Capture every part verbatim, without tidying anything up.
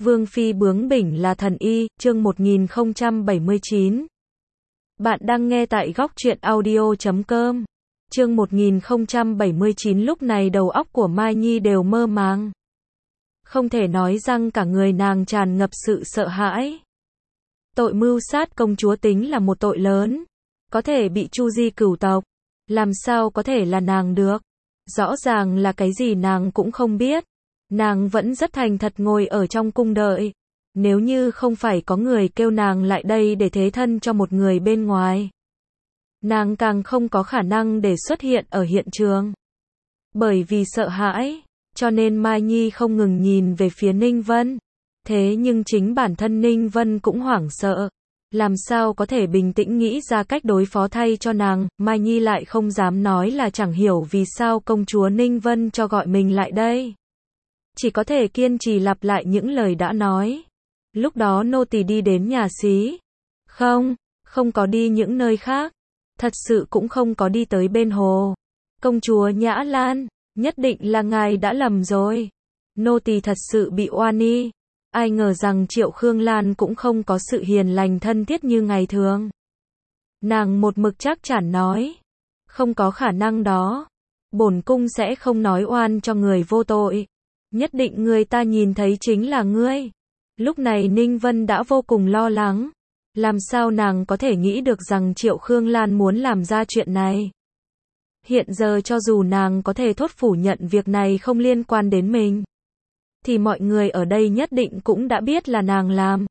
Vương phi bướng bỉnh là thần y, chương một nghìn không trăm bảy mươi chín. Bạn đang nghe tại góc truyện audio chấm com. Chương một nghìn không trăm bảy mươi chín. Lúc này đầu óc của Mai Nhi đều mơ màng. Không thể nói rằng cả người nàng tràn ngập sự sợ hãi. Tội mưu sát công chúa tính là một tội lớn, có thể bị chu di cửu tộc, làm sao có thể là nàng được? Rõ ràng là cái gì nàng cũng không biết. Nàng vẫn rất thành thật ngồi ở trong cung đợi. Nếu như không phải có người kêu nàng lại đây để thế thân cho một người bên ngoài, nàng càng không có khả năng để xuất hiện ở hiện trường. Bởi vì sợ hãi, cho nên Mai Nhi không ngừng nhìn về phía Ninh Vân. Thế nhưng chính bản thân Ninh Vân cũng hoảng sợ. Làm sao có thể bình tĩnh nghĩ ra cách đối phó thay cho nàng. Mai Nhi lại không dám nói là chẳng hiểu vì sao công chúa Ninh Vân cho gọi mình lại đây. Chỉ có thể kiên trì lặp lại những lời đã nói. Lúc đó nô tỳ đi đến nhà xí. Không, không có đi những nơi khác. Thật sự cũng không có đi tới bên hồ. Công chúa Nhã Lan, nhất định là ngài đã lầm rồi. Nô tỳ thật sự bị oan y. Ai ngờ rằng Triệu Khương Lan cũng không có sự hiền lành thân thiết như ngày thường. Nàng một mực chắc chắn nói. Không có khả năng đó. Bổn cung sẽ không nói oan cho người vô tội. Nhất định người ta nhìn thấy chính là ngươi. Lúc này Ninh Vân đã vô cùng lo lắng. Làm sao nàng có thể nghĩ được rằng Triệu Khương Lan muốn làm ra chuyện này. Hiện giờ cho dù nàng có thể thốt phủ nhận việc này không liên quan đến mình, thì mọi người ở đây nhất định cũng đã biết là nàng làm.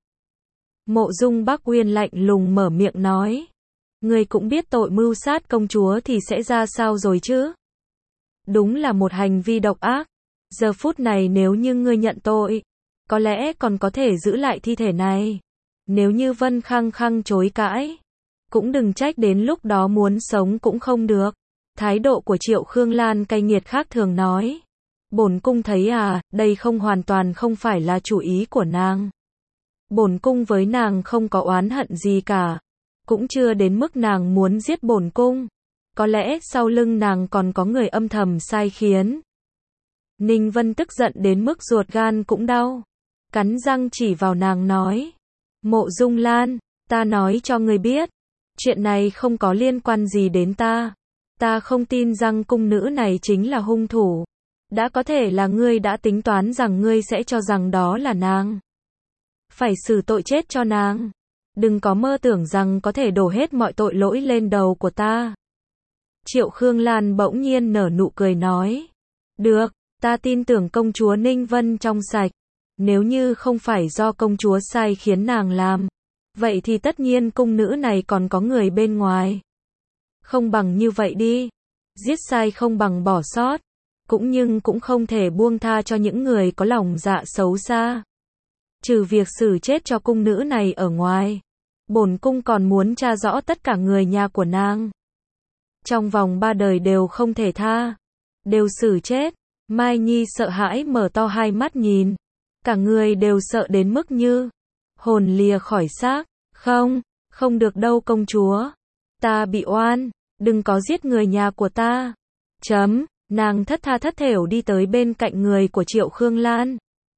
Mộ Dung Bắc Uyên lạnh lùng mở miệng nói. Ngươi cũng biết tội mưu sát công chúa thì sẽ ra sao rồi chứ? Đúng là một hành vi độc ác. Giờ phút này nếu như ngươi nhận tội, có lẽ còn có thể giữ lại thi thể này. Nếu như Vân khăng khăng chối cãi, cũng đừng trách đến lúc đó muốn sống cũng không được. Thái độ của Triệu Khương Lan cay nghiệt khác thường nói. Bổn cung thấy à, đây không hoàn toàn không phải là chủ ý của nàng. Bổn cung với nàng không có oán hận gì cả. Cũng chưa đến mức nàng muốn giết bổn cung. Có lẽ sau lưng nàng còn có người âm thầm sai khiến. Ninh Vân tức giận đến mức ruột gan cũng đau. Cắn răng chỉ vào nàng nói. Mộ Dung Lan, ta nói cho ngươi biết. Chuyện này không có liên quan gì đến ta. Ta không tin rằng cung nữ này chính là hung thủ. Đã có thể là ngươi đã tính toán rằng ngươi sẽ cho rằng đó là nàng. Phải xử tội chết cho nàng. Đừng có mơ tưởng rằng có thể đổ hết mọi tội lỗi lên đầu của ta. Triệu Khương Lan bỗng nhiên nở nụ cười nói. Được, ta tin tưởng công chúa Ninh Vân trong sạch. Nếu như không phải do công chúa sai khiến nàng làm, vậy thì tất nhiên cung nữ này còn có người bên ngoài. Không bằng như vậy đi. Giết sai không bằng bỏ sót. Cũng nhưng cũng không thể buông tha cho những người có lòng dạ xấu xa. Trừ việc xử chết cho cung nữ này ở ngoài, bổn cung còn muốn tra rõ tất cả người nhà của nàng. Trong vòng ba đời đều không thể tha. Đều xử chết. Mai Nhi sợ hãi mở to hai mắt nhìn. Cả người đều sợ đến mức như hồn lìa khỏi xác. Không, không được đâu công chúa. Ta bị oan, đừng có giết người nhà của ta. Chấm, nàng thất tha thất thểu đi tới bên cạnh người của Triệu Khương Lan.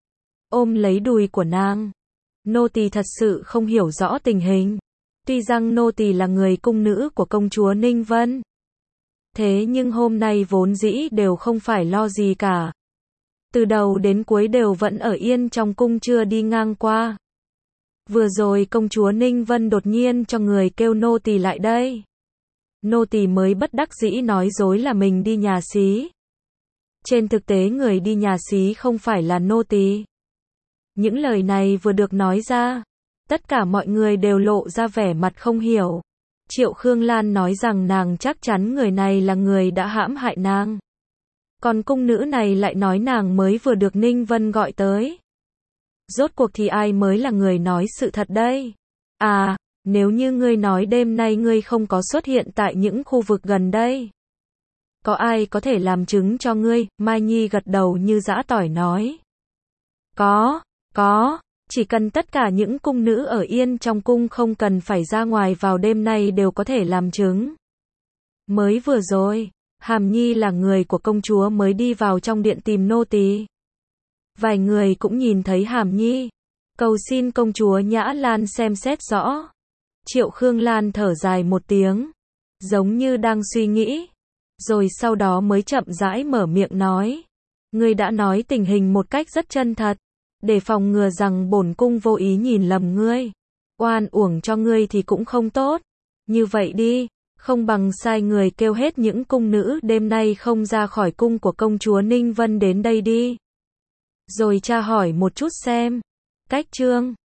Ôm lấy đùi của nàng. Nô tỳ thật sự không hiểu rõ tình hình. Tuy rằng nô tỳ là người cung nữ của công chúa Ninh Vân. Thế nhưng hôm nay vốn dĩ đều không phải lo gì cả. Từ đầu đến cuối đều vẫn ở yên trong cung chưa đi ngang qua. Vừa rồi công chúa Ninh Vân đột nhiên cho người kêu nô tỳ lại đây. Nô tỳ mới bất đắc dĩ nói dối là mình đi nhà xí. Trên thực tế người đi nhà xí không phải là nô tỳ. Những lời này vừa được nói ra, tất cả mọi người đều lộ ra vẻ mặt không hiểu. Triệu Khương Lan nói rằng nàng chắc chắn người này là người đã hãm hại nàng. Còn cung nữ này lại nói nàng mới vừa được Ninh Vân gọi tới. Rốt cuộc thì ai mới là người nói sự thật đây? À, nếu như ngươi nói đêm nay ngươi không có xuất hiện tại những khu vực gần đây, có ai có thể làm chứng cho ngươi? Mai Nhi gật đầu như giã tỏi nói. Có, có, chỉ cần tất cả những cung nữ ở yên trong cung không cần phải ra ngoài vào đêm nay đều có thể làm chứng. Mới vừa rồi, Hàm Nhi là người của công chúa mới đi vào trong điện tìm nô tỳ. Vài người cũng nhìn thấy Hàm Nhi, Cầu xin công chúa Nhã Lan xem xét rõ. Triệu Khương Lan thở dài một tiếng, giống như đang suy nghĩ, rồi sau đó mới chậm rãi mở miệng nói. Ngươi đã nói tình hình một cách rất chân thật, để phòng ngừa rằng bổn cung vô ý nhìn lầm ngươi. Oan uổng cho ngươi thì cũng không tốt. Như vậy đi, không bằng sai người kêu hết những cung nữ đêm nay không ra khỏi cung của công chúa Ninh Vân đến đây đi. Rồi tra hỏi một chút xem. Cách chương